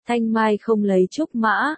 Thanh mai không lấy trúc mã,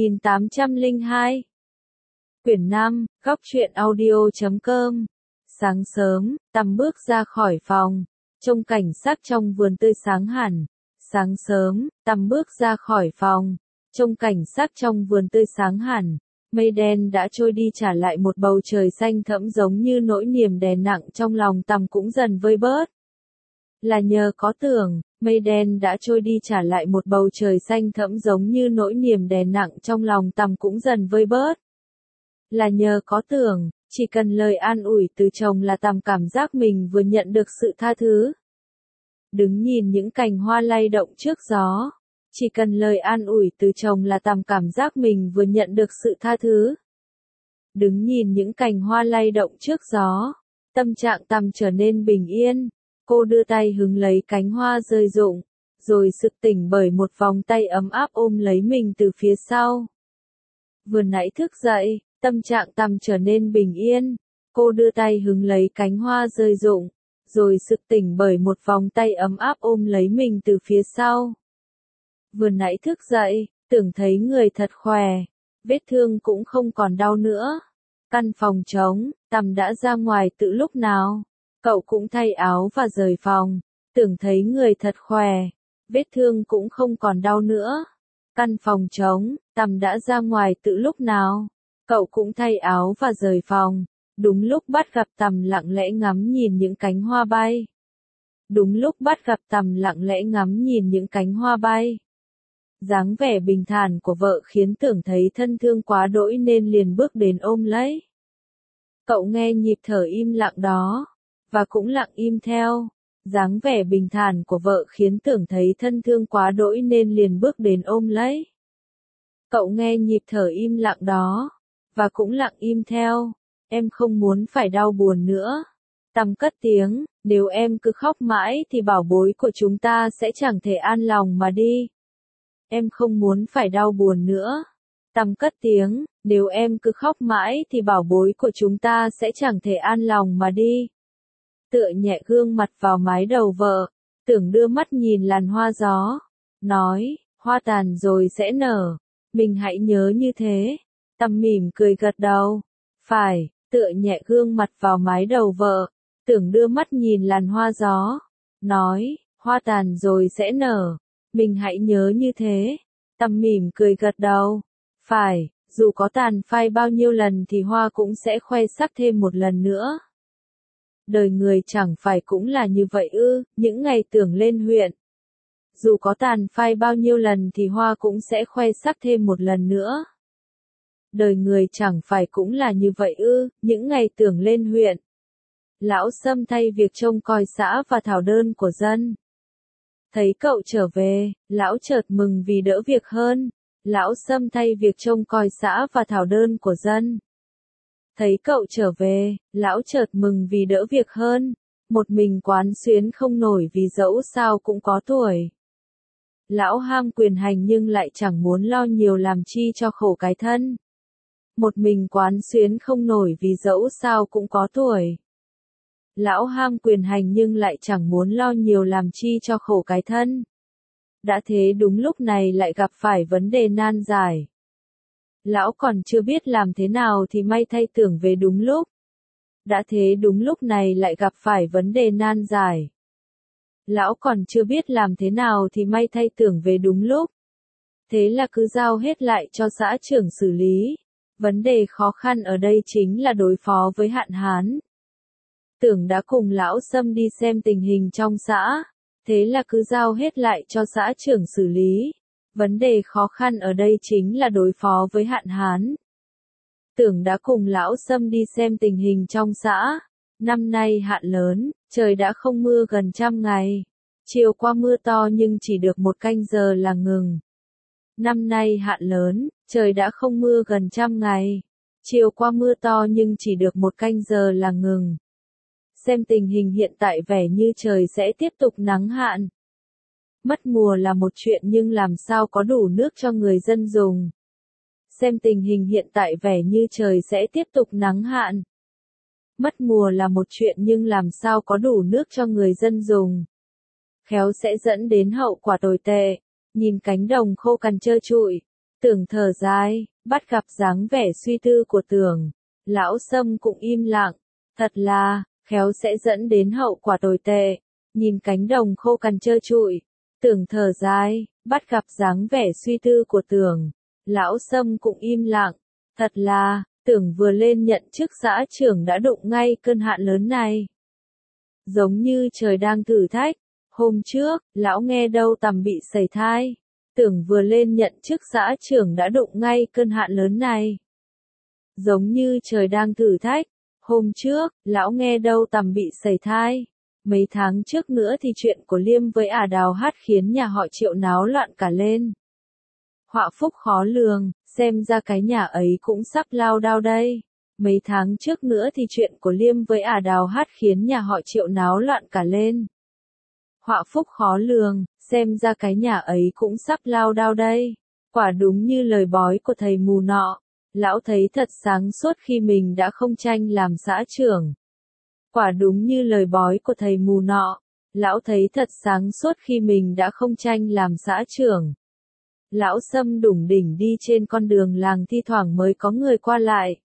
1802. Quyển 5, góc truyện audio.com. Sáng sớm, Tằm bước ra khỏi phòng, trông cảnh sắc trong vườn tươi sáng hẳn. Sáng sớm, Tằm bước ra khỏi phòng, trông cảnh sắc trong vườn tươi sáng hẳn. Mây đen đã trôi đi, trả lại một bầu trời xanh thẫm, giống như nỗi niềm đè nặng trong lòng Tằm cũng dần vơi bớt. Là nhờ có Tưởng, mây đen đã trôi đi, trả lại một bầu trời xanh thẫm, giống như nỗi niềm đè nặng trong lòng Tằm cũng dần vơi bớt. Là nhờ có Tưởng, chỉ cần lời an ủi từ chồng là Tằm cảm giác mình vừa nhận được sự tha thứ. Đứng nhìn những cành hoa lay động trước gió. Chỉ cần lời an ủi từ chồng là Tằm cảm giác mình vừa nhận được sự tha thứ. Đứng nhìn những cành hoa lay động trước gió, tâm trạng Tằm trở nên bình yên. Cô đưa tay hứng lấy cánh hoa rơi rụng, rồi sực tỉnh bởi một vòng tay ấm áp ôm lấy mình từ phía sau. Vừa nãy thức dậy, tâm trạng Tằm trở nên bình yên. Cô đưa tay hứng lấy cánh hoa rơi rụng, rồi sực tỉnh bởi một vòng tay ấm áp ôm lấy mình từ phía sau. Vừa nãy thức dậy, tưởng thấy người thật khỏe, vết thương cũng không còn đau nữa. Căn phòng trống, Tằm đã ra ngoài từ lúc nào. Cậu cũng thay áo và rời phòng, tưởng thấy người thật khỏe, vết thương cũng không còn đau nữa. Căn phòng trống, Tằm đã ra ngoài từ lúc nào. Cậu cũng thay áo và rời phòng, đúng lúc bắt gặp Tằm lặng lẽ ngắm nhìn những cánh hoa bay. Đúng lúc bắt gặp Tằm lặng lẽ ngắm nhìn những cánh hoa bay. Dáng vẻ bình thản của vợ khiến Tưởng thấy thân thương quá đỗi nên liền bước đến ôm lấy. Cậu nghe nhịp thở im lặng đó, và cũng lặng im theo. Dáng vẻ bình thản của vợ khiến Tưởng thấy thân thương quá đỗi nên liền bước đến ôm lấy. Cậu nghe nhịp thở im lặng đó, và cũng lặng im theo. Em không muốn phải đau buồn nữa. Tằm cất tiếng, nếu em cứ khóc mãi thì bảo bối của chúng ta sẽ chẳng thể an lòng mà đi. Em không muốn phải đau buồn nữa. Tằm cất tiếng, nếu em cứ khóc mãi thì bảo bối của chúng ta sẽ chẳng thể an lòng mà đi. Tựa nhẹ gương mặt vào mái đầu vợ, Tưởng đưa mắt nhìn làn hoa gió, nói, hoa tàn rồi sẽ nở, mình hãy nhớ như thế. Tằm mỉm cười gật đầu, phải. Tựa nhẹ gương mặt vào mái đầu vợ, Tưởng đưa mắt nhìn làn hoa gió, nói, hoa tàn rồi sẽ nở, mình hãy nhớ như thế. Tằm mỉm cười gật đầu, phải, dù có tàn phai bao nhiêu lần thì hoa cũng sẽ khoe sắc thêm một lần nữa. Đời người chẳng phải cũng là như vậy ư? Những ngày Tưởng lên huyện, dù có tàn phai bao nhiêu lần thì hoa cũng sẽ khoe sắc thêm một lần nữa. Đời người chẳng phải cũng là như vậy ư? Những ngày Tưởng lên huyện, Lão Sâm thay việc trông coi xã và thảo đơn của dân. Thấy cậu trở về, lão chợt mừng vì đỡ việc hơn. Lão Sâm thay việc trông coi xã và thảo đơn của dân. Thấy cậu trở về, lão chợt mừng vì đỡ việc hơn. Một mình quán xuyến không nổi vì dẫu sao cũng có tuổi. Lão ham quyền hành nhưng lại chẳng muốn lo nhiều làm chi cho khổ cái thân. Một mình quán xuyến không nổi vì dẫu sao cũng có tuổi. Lão ham quyền hành nhưng lại chẳng muốn lo nhiều làm chi cho khổ cái thân. Đã thế đúng lúc này lại gặp phải vấn đề nan giải. Lão còn chưa biết làm thế nào thì may thay Tưởng về đúng lúc. Đã thế đúng lúc này lại gặp phải vấn đề nan giải. Lão còn chưa biết làm thế nào thì may thay Tưởng về đúng lúc. Thế là cứ giao hết lại cho xã trưởng xử lý. Vấn đề khó khăn ở đây chính là đối phó với hạn hán. Tưởng đã cùng Lão Sâm đi xem tình hình trong xã. Thế là cứ giao hết lại cho xã trưởng xử lý. Vấn đề khó khăn ở đây chính là đối phó với hạn hán. Tưởng đã cùng Lão Sâm đi xem tình hình trong xã. Năm nay hạn lớn, trời đã không mưa gần 100 ngày. Chiều qua mưa to nhưng chỉ được 1 canh giờ là ngừng. Năm nay hạn lớn, trời đã không mưa gần 100 ngày. Chiều qua mưa to nhưng chỉ được 1 canh giờ là ngừng. Xem tình hình hiện tại vẻ như trời sẽ tiếp tục nắng hạn. Mất mùa là một chuyện nhưng làm sao có đủ nước cho người dân dùng. Xem tình hình hiện tại vẻ như trời sẽ tiếp tục nắng hạn. Mất mùa là một chuyện nhưng làm sao có đủ nước cho người dân dùng. Khéo sẽ dẫn đến hậu quả tồi tệ. nhìn cánh đồng khô cằn trơ trụi. Tưởng thở dài, bắt gặp dáng vẻ suy tư của Tưởng. Lão Sâm cũng im lặng, thật là, khéo sẽ dẫn đến hậu quả tồi tệ. Nhìn cánh đồng khô cằn trơ trụi, Tưởng thở dài, bắt gặp dáng vẻ suy tư của Tưởng. Lão Sâm cũng im lặng, thật là, Tưởng vừa lên nhận chức xã trưởng đã đụng ngay cơn hạn lớn này. Giống như trời đang thử thách, hôm trước, lão nghe đâu tằm bị sẩy thai. Tưởng vừa lên nhận chức xã trưởng đã đụng ngay cơn hạn lớn này. Giống như trời đang thử thách, hôm trước, lão nghe đâu tằm bị sẩy thai. Mấy tháng trước nữa thì chuyện của Liêm với Đào Hát khiến nhà họ Triệu náo loạn cả lên. Họa phúc khó lường, xem ra cái nhà ấy cũng sắp lao đao đây. Mấy tháng trước nữa thì chuyện của Liêm với Đào Hát khiến nhà họ Triệu náo loạn cả lên. Họa phúc khó lường, xem ra cái nhà ấy cũng sắp lao đao đây. Quả đúng như lời bói của thầy mù nọ, lão thấy thật sáng suốt khi mình đã không tranh làm xã trưởng. Quả đúng như lời bói của thầy mù nọ, lão thấy thật sáng suốt khi mình đã không tranh làm xã trưởng. Lão Sâm đủng đỉnh đi trên con đường làng thi thoảng mới có người qua lại.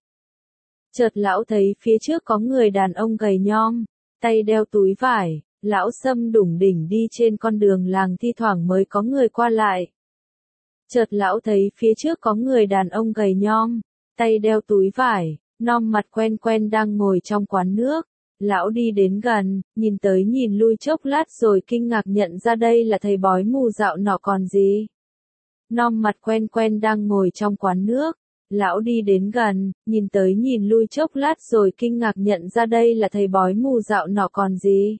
Chợt lão thấy phía trước có người đàn ông gầy nhom, tay đeo túi vải. Lão Sâm đủng đỉnh đi trên con đường làng thi thoảng mới có người qua lại. Chợt lão thấy phía trước có người đàn ông gầy nhom, tay đeo túi vải, nom mặt quen quen đang ngồi trong quán nước. Lão đi đến gần, nhìn tới nhìn lui chốc lát rồi kinh ngạc nhận ra đây là thầy bói mù dạo nọ còn gì. Nom mặt quen quen đang ngồi trong quán nước. Lão đi đến gần, nhìn tới nhìn lui chốc lát rồi kinh ngạc nhận ra đây là thầy bói mù dạo nọ còn gì.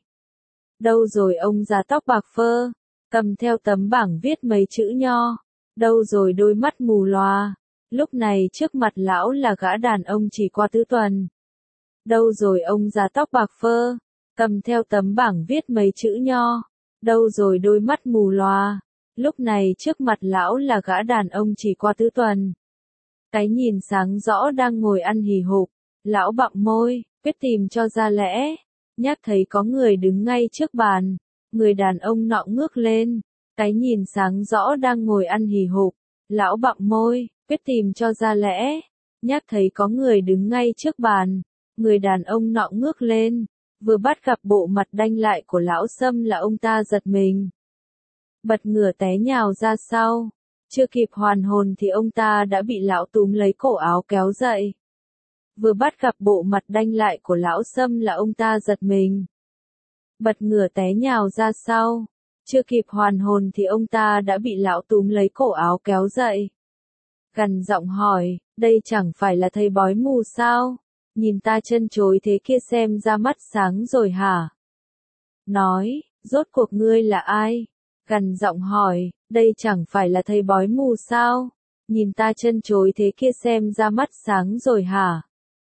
Đâu rồi ông già tóc bạc phơ, cầm theo tấm bảng viết mấy chữ nho. Đâu rồi đôi mắt mù lòa. Lúc này trước mặt lão là gã đàn ông chỉ qua tứ tuần. Đâu rồi ông già tóc bạc phơ, cầm theo tấm bảng viết mấy chữ nho. Đâu rồi đôi mắt mù lòa. Lúc này trước mặt lão là gã đàn ông chỉ qua tứ tuần. Cái nhìn sáng rõ đang ngồi ăn hì hục. Lão bặm môi, quyết tìm cho ra lẽ. Nhắc thấy có người đứng ngay trước bàn, người đàn ông nọ ngước lên, cái nhìn sáng rõ đang ngồi ăn hì hục, lão bặm môi, quyết tìm cho ra lẽ, nhắc thấy có người đứng ngay trước bàn, người đàn ông nọ ngước lên, vừa bắt gặp bộ mặt đanh lại của lão Sâm là ông ta giật mình. Bật ngửa té nhào ra sau, chưa kịp hoàn hồn thì ông ta đã bị lão túm lấy cổ áo kéo dậy. Vừa bắt gặp bộ mặt đanh lại của lão Sâm là ông ta giật mình. Bật ngửa té nhào ra sau. Chưa kịp hoàn hồn thì ông ta đã bị lão túm lấy cổ áo kéo dậy. Gằn giọng hỏi, đây chẳng phải là thầy bói mù sao? Nhìn ta chân chối thế kia xem ra mắt sáng rồi hả? Nói, rốt cuộc ngươi là ai? Gằn giọng hỏi, đây chẳng phải là thầy bói mù sao? Nhìn ta chân chối thế kia xem ra mắt sáng rồi hả?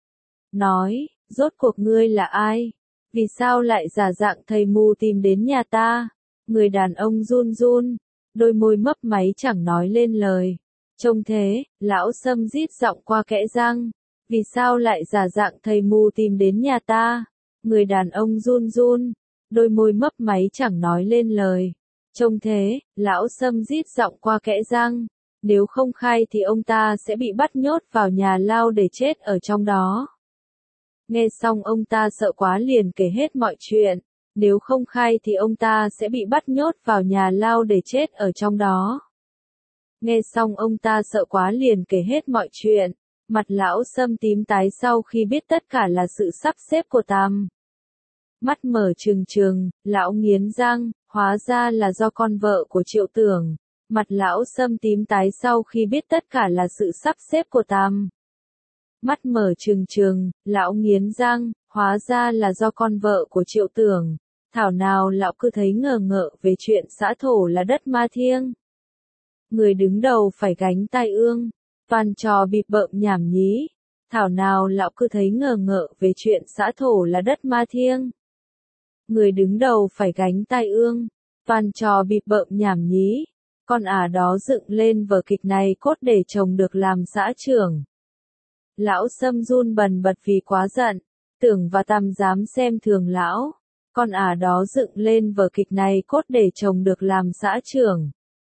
Nói, rốt cuộc ngươi là ai? Vì sao lại giả dạng thầy mù tìm đến nhà ta? Người đàn ông run run, đôi môi mấp máy chẳng nói lên lời. Trông thế, lão Sâm rít giọng qua kẽ răng. Vì sao lại giả dạng thầy mù tìm đến nhà ta? Người đàn ông run run, đôi môi mấp máy chẳng nói lên lời. Trông thế, lão Sâm rít giọng qua kẽ răng. Nếu không khai thì ông ta sẽ bị bắt nhốt vào nhà lao để chết ở trong đó. Nghe xong ông ta sợ quá liền kể hết mọi chuyện. Nếu không khai thì ông ta sẽ bị bắt nhốt vào nhà lao để chết ở trong đó. Nghe xong ông ta sợ quá liền kể hết mọi chuyện. Mặt lão Sâm tím tái sau khi biết tất cả là sự sắp xếp của Tam. Mắt mở trừng trừng, lão nghiến răng, hóa ra là do con vợ của Triệu Tưởng. Mặt lão Sâm tím tái sau khi biết tất cả là sự sắp xếp của Tam. Mắt mở trừng trừng, lão nghiến răng, hóa ra là do con vợ của Triệu Tưởng. Thảo nào lão cứ thấy ngờ ngợ về chuyện xã thổ là đất ma thiêng. Người đứng đầu phải gánh tai ương, toàn trò bịp bợm nhảm nhí. Thảo nào lão cứ thấy ngờ ngợ về chuyện xã thổ là đất ma thiêng. Người đứng đầu phải gánh tai ương, toàn trò bịp bợm nhảm nhí. Con đó dựng lên vở kịch này cốt để chồng được làm xã trưởng. Lão Sâm run bần bật vì quá giận, Tưởng và Tam dám xem thường lão. Con đó dựng lên vở kịch này cốt để chồng được làm xã trưởng.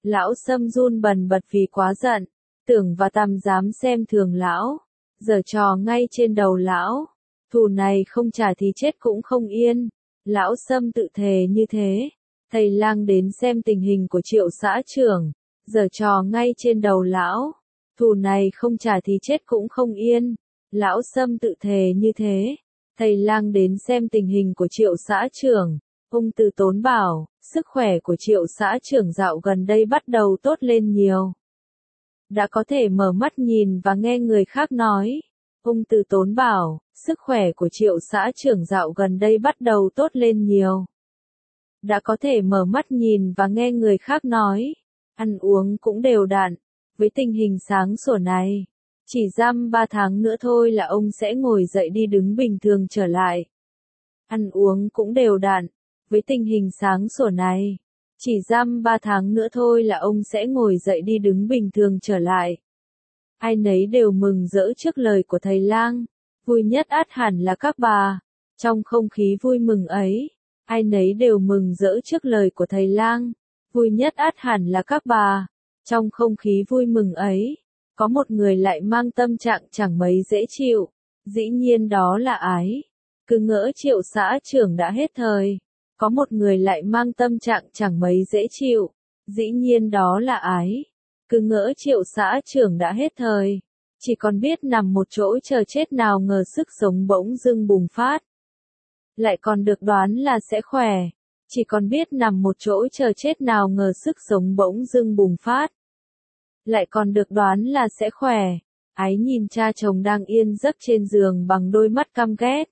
Lão Sâm run bần bật vì quá giận, Tưởng và Tằm dám xem thường lão, giở trò ngay trên đầu lão, thù này không trả thì chết cũng không yên. Lão Sâm tự thề như thế. Thầy lang đến xem tình hình của Triệu xã trưởng, giở trò ngay trên đầu lão, thù này không trả thì chết cũng không yên. Lão Sâm tự thề như thế. Thầy lang đến xem tình hình của Triệu xã trưởng. Ung Từ Tốn bảo, sức khỏe của Triệu xã trưởng dạo gần đây bắt đầu tốt lên nhiều. Đã có thể mở mắt nhìn và nghe người khác nói. Ung Từ Tốn bảo, sức khỏe của Triệu xã trưởng dạo gần đây bắt đầu tốt lên nhiều. Đã có thể mở mắt nhìn và nghe người khác nói. Ăn uống cũng đều đặn. Với tình hình sáng sủa này, chỉ dăm 3 tháng nữa thôi là ông sẽ ngồi dậy đi đứng bình thường trở lại. Ăn uống cũng đều đặn. Với tình hình sáng sủa này, chỉ dăm 3 tháng nữa thôi là ông sẽ ngồi dậy đi đứng bình thường trở lại. Ai nấy đều mừng rỡ trước lời của thầy lang. Vui nhất ắt hẳn là các bà. Trong không khí vui mừng ấy, ai nấy đều mừng rỡ trước lời của thầy lang. Vui nhất ắt hẳn là các bà. Trong không khí vui mừng ấy, có một người lại mang tâm trạng chẳng mấy dễ chịu. Dĩ nhiên đó là Ái. Cứ ngỡ Triệu xã trưởng đã hết thời. Có một người lại mang tâm trạng chẳng mấy dễ chịu. Dĩ nhiên đó là Ái. Cứ ngỡ Triệu xã trưởng đã hết thời. Chỉ còn biết nằm một chỗ chờ chết, nào ngờ sức sống bỗng dưng bùng phát. Lại còn được đoán là sẽ khỏe. Chỉ còn biết nằm một chỗ chờ chết, nào ngờ sức sống bỗng dưng bùng phát. Lại còn được đoán là sẽ khỏe. Ái nhìn cha chồng đang yên giấc trên giường bằng đôi mắt căm ghét.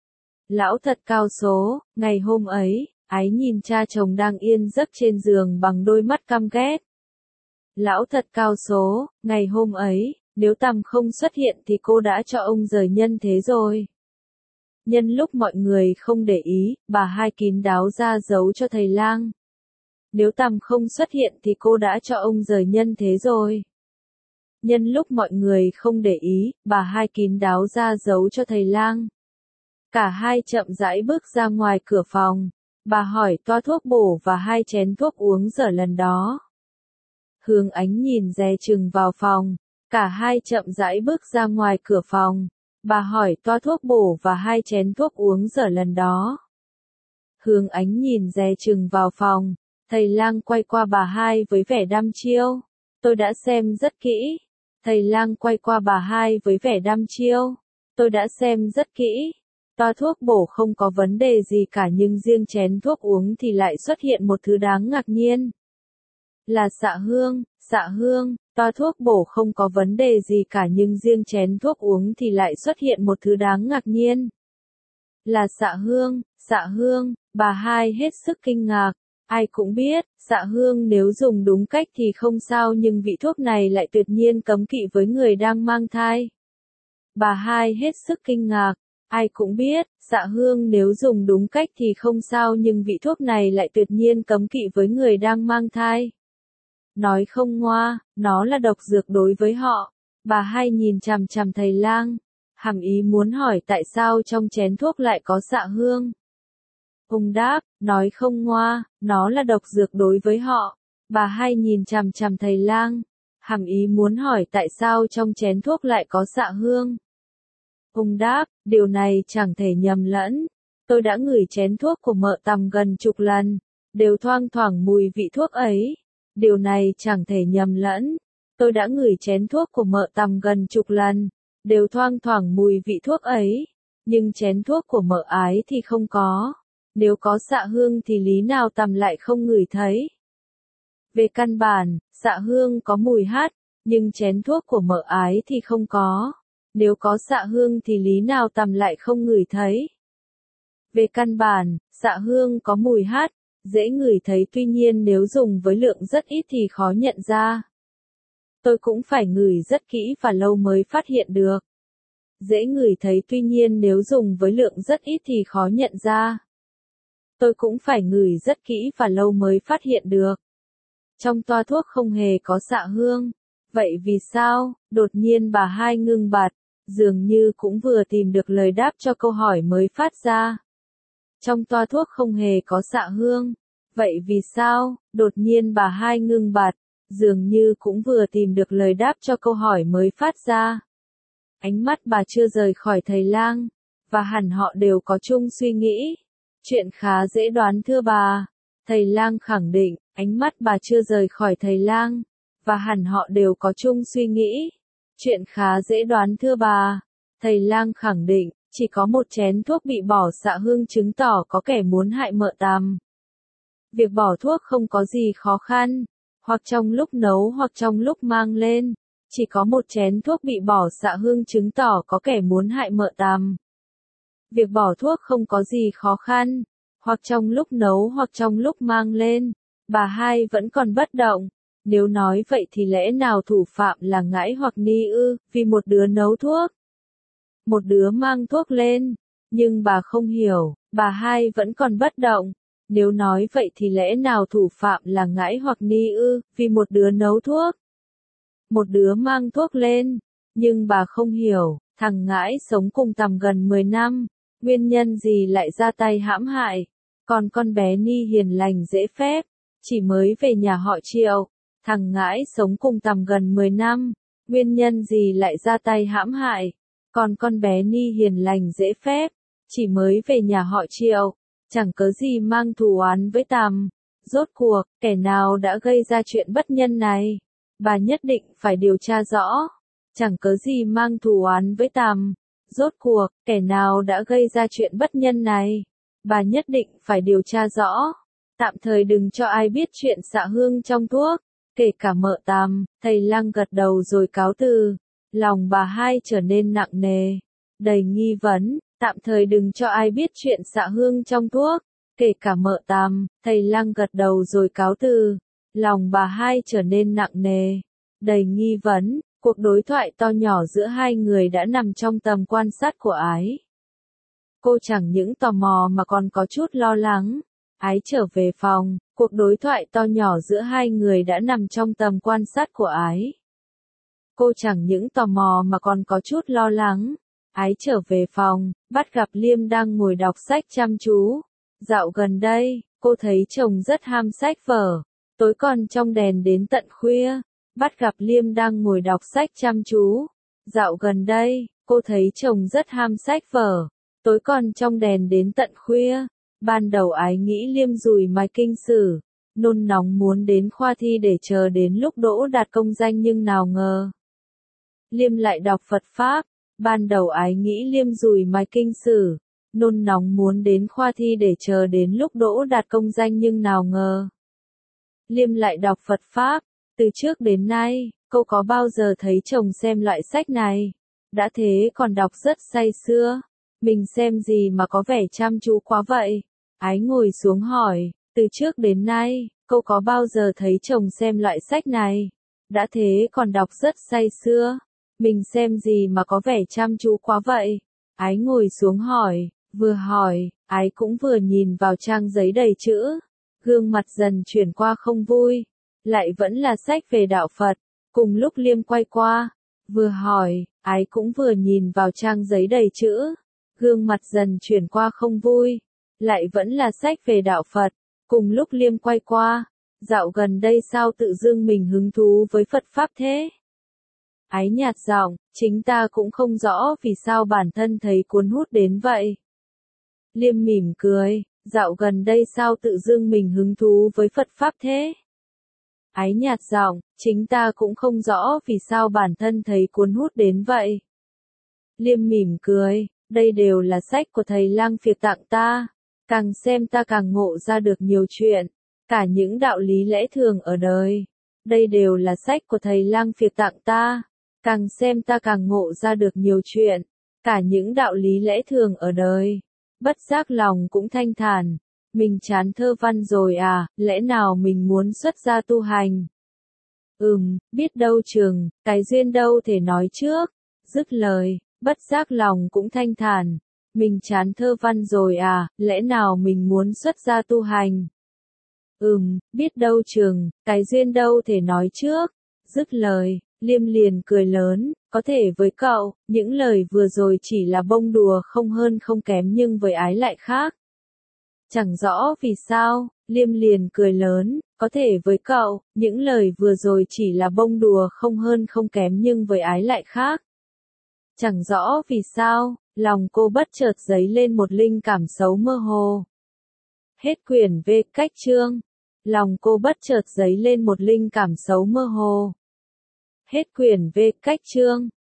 Lão thật cao số. Ngày hôm ấy, Ái nhìn cha chồng đang yên giấc trên giường bằng đôi mắt căm ghét. Lão thật cao số. Ngày hôm ấy, nếu Tằm không xuất hiện thì cô đã cho ông rời nhân thế rồi. Nhân lúc mọi người không để ý, bà Hai kín đáo ra giấu cho thầy lang. Nếu Tằm không xuất hiện thì cô đã cho ông rời nhân thế rồi. Nhân lúc mọi người không để ý, bà Hai kín đáo ra giấu cho thầy lang. Cả hai chậm rãi bước ra ngoài cửa phòng. Bà hỏi toa thuốc bổ và 2 chén thuốc uống dở lần đó. Hương Ánh nhìn dè chừng vào phòng. Cả hai chậm rãi bước ra ngoài cửa phòng. Bà hỏi toa thuốc bổ và 2 chén thuốc uống dở lần đó. Hương Ánh nhìn dè chừng vào phòng. Thầy lang quay qua bà Hai với vẻ đăm chiêu. Tôi đã xem rất kỹ. Thầy lang quay qua bà Hai với vẻ đăm chiêu. Tôi đã xem rất kỹ. Toa thuốc bổ không có vấn đề gì cả, nhưng riêng chén thuốc uống thì lại xuất hiện một thứ đáng ngạc nhiên. Là xạ hương, toa thuốc bổ không có vấn đề gì cả, nhưng riêng chén thuốc uống thì lại xuất hiện một thứ đáng ngạc nhiên. Là xạ hương, bà Hai hết sức kinh ngạc. Ai cũng biết, xạ hương nếu dùng đúng cách thì không sao, nhưng vị thuốc này lại tuyệt nhiên cấm kỵ với người đang mang thai. Bà Hai hết sức kinh ngạc. Ai cũng biết, xạ hương nếu dùng đúng cách thì không sao, nhưng vị thuốc này lại tuyệt nhiên cấm kỵ với người đang mang thai. Nói không ngoa, nó là độc dược đối với họ. Bà Hai nhìn chằm chằm thầy lang, hàm ý muốn hỏi tại sao trong chén thuốc lại có xạ hương. Ông đáp, nói không ngoa, nó là độc dược đối với họ. Bà Hai nhìn chằm chằm thầy lang, hàm ý muốn hỏi tại sao trong chén thuốc lại có xạ hương. Ông đáp, điều này chẳng thể nhầm lẫn. Tôi đã ngửi chén thuốc của mợ Tằm gần chục lần, đều thoang thoảng mùi vị thuốc ấy. Điều này chẳng thể nhầm lẫn. Tôi đã ngửi chén thuốc của mợ Tằm gần chục lần, đều thoang thoảng mùi vị thuốc ấy. Nhưng chén thuốc của mợ Ái thì không có. Nếu có xạ hương thì lý nào Tằm lại không ngửi thấy. Về căn bản, xạ hương có mùi hát, nhưng chén thuốc của mợ Ái thì không có. Nếu có xạ hương thì lý nào Tằm lại không ngửi thấy. Về căn bản, xạ hương có mùi hát, dễ ngửi thấy, tuy nhiên nếu dùng với lượng rất ít thì khó nhận ra. Tôi cũng phải ngửi rất kỹ và lâu mới phát hiện được. Dễ ngửi thấy, tuy nhiên nếu dùng với lượng rất ít thì khó nhận ra. Tôi cũng phải ngửi rất kỹ và lâu mới phát hiện được. Trong toa thuốc không hề có xạ hương. Vậy vì sao? Đột nhiên bà Hai ngưng bặt, dường như cũng vừa tìm được lời đáp cho câu hỏi mới phát ra. Trong toa thuốc không hề có xạ hương. Vậy vì sao? Đột nhiên bà hai ngưng bặt, dường như cũng vừa tìm được lời đáp cho câu hỏi mới phát ra. Ánh mắt bà chưa rời khỏi thầy lang, và hẳn họ đều có chung suy nghĩ. Chuyện khá dễ đoán thưa bà. Thầy lang khẳng định, ánh mắt bà chưa rời khỏi thầy lang, và hẳn họ đều có chung suy nghĩ. Chuyện khá dễ đoán thưa bà. Thầy lang khẳng định, chỉ có một chén thuốc bị bỏ xạ hương chứng tỏ có kẻ muốn hại mợ Tằm. Việc bỏ thuốc không có gì khó khăn, hoặc trong lúc nấu hoặc trong lúc mang lên. Chỉ có một chén thuốc bị bỏ xạ hương chứng tỏ có kẻ muốn hại mợ Tằm. Việc bỏ thuốc không có gì khó khăn, hoặc trong lúc nấu hoặc trong lúc mang lên. Bà hai vẫn còn bất động. Nếu nói vậy thì lẽ nào thủ phạm là Ngãi hoặc Ni ư, vì một đứa nấu thuốc, một đứa mang thuốc lên. Nhưng bà không hiểu, bà hai vẫn còn bất động. Nếu nói vậy thì lẽ nào thủ phạm là Ngãi hoặc Ni ư, vì một đứa nấu thuốc, một đứa mang thuốc lên. Nhưng bà không hiểu, thằng Ngãi sống cùng Tằm gần 10 năm, nguyên nhân gì lại ra tay hãm hại. Còn con bé Ni hiền lành dễ phép, chỉ mới về nhà họ Triệu. Thằng Ngãi sống cùng Tằm gần 10 năm, nguyên nhân gì lại ra tay hãm hại. Còn con bé Ni hiền lành dễ phép, chỉ mới về nhà họ Triệu, chẳng cớ gì mang thù oán với Tằm. Rốt cuộc, kẻ nào đã gây ra chuyện bất nhân này? Bà nhất định phải điều tra rõ. Chẳng cớ gì mang thù oán với Tằm. Rốt cuộc, kẻ nào đã gây ra chuyện bất nhân này? Bà nhất định phải điều tra rõ. Tạm thời đừng cho ai biết chuyện xạ hương trong thuốc, kể cả mợ Tằm. Thầy lang gật đầu rồi cáo từ. Lòng bà hai trở nên nặng nề, đầy nghi vấn. Tạm thời đừng cho ai biết chuyện xạ hương trong thuốc, kể cả mợ Tằm. Thầy lang gật đầu rồi cáo từ. Lòng bà hai trở nên nặng nề, đầy nghi vấn. Cuộc đối thoại to nhỏ giữa hai người đã nằm trong tầm quan sát của Ái. Cô chẳng những tò mò mà còn có chút lo lắng. Ái trở về phòng, cuộc đối thoại to nhỏ giữa hai người đã nằm trong tầm quan sát của Ái. Cô chẳng những tò mò mà còn có chút lo lắng. Ái trở về phòng, bắt gặp Liêm đang ngồi đọc sách chăm chú. Dạo gần đây, cô thấy chồng rất ham sách vở, tối còn trong đèn đến tận khuya. Bắt gặp Liêm đang ngồi đọc sách chăm chú. Dạo gần đây, cô thấy chồng rất ham sách vở, tối còn trong đèn đến tận khuya. Ban đầu Ái nghĩ Liêm dùi mài kinh sử, nôn nóng muốn đến khoa thi để chờ đến lúc đỗ đạt công danh, nhưng nào ngờ Liêm lại đọc Phật Pháp. Ban đầu Ái nghĩ Liêm dùi mài kinh sử, nôn nóng muốn đến khoa thi để chờ đến lúc đỗ đạt công danh, nhưng nào ngờ Liêm lại đọc Phật Pháp. Từ trước đến nay, cô có bao giờ thấy chồng xem loại sách này? Đã thế còn đọc rất say sưa. Mình xem gì mà có vẻ chăm chú quá vậy? Ái ngồi xuống hỏi. Từ trước đến nay, cô có bao giờ thấy chồng xem loại sách này? Đã thế còn đọc rất say sưa. Mình xem gì mà có vẻ chăm chú quá vậy? Ái ngồi xuống hỏi. Vừa hỏi, Ái cũng vừa nhìn vào trang giấy đầy chữ. Gương mặt dần chuyển qua không vui. Lại vẫn là sách về đạo Phật. Cùng lúc Liêm quay qua, vừa hỏi, Ái cũng vừa nhìn vào trang giấy đầy chữ. Gương mặt dần chuyển qua không vui. Lại vẫn là sách về đạo Phật. Cùng lúc Liêm quay qua, dạo gần đây sao tự dưng mình hứng thú với Phật Pháp thế? Ái nhạt giọng, chính ta cũng không rõ vì sao bản thân thấy cuốn hút đến vậy. Liêm mỉm cười, dạo gần đây sao tự dưng mình hứng thú với Phật Pháp thế? Ái nhạt giọng, chính ta cũng không rõ vì sao bản thân thấy cuốn hút đến vậy. Liêm mỉm cười, đây đều là sách của thầy lang phiệt tặng ta. Càng xem ta càng ngộ ra được nhiều chuyện, cả những đạo lý lẽ thường ở đời. Đây đều là sách của thầy lang phiệt tặng ta. Càng xem ta càng ngộ ra được nhiều chuyện, cả những đạo lý lẽ thường ở đời. Bất giác lòng cũng thanh thản. Mình chán thơ văn rồi à, lẽ nào mình muốn xuất gia tu hành? Biết đâu chừng, cái duyên đâu thể nói trước. Dứt lời, bất giác lòng cũng thanh thản. Mình chán thơ văn rồi à, lẽ nào mình muốn xuất gia tu hành? Biết đâu chừng, cái duyên đâu thể nói trước. Dứt lời, Liêm liền cười lớn, có thể với cậu, những lời vừa rồi chỉ là bông đùa không hơn không kém, nhưng với Ái lại khác. Chẳng rõ vì sao, Liêm liền cười lớn, có thể với cậu, những lời vừa rồi chỉ là bông đùa không hơn không kém nhưng với ái lại khác. Chẳng rõ vì sao, lòng cô bất chợt dấy lên một linh cảm xấu mơ hồ. Hết quyển về cách chương. Lòng cô bất chợt dấy lên một linh cảm xấu mơ hồ. Hết quyển về cách chương.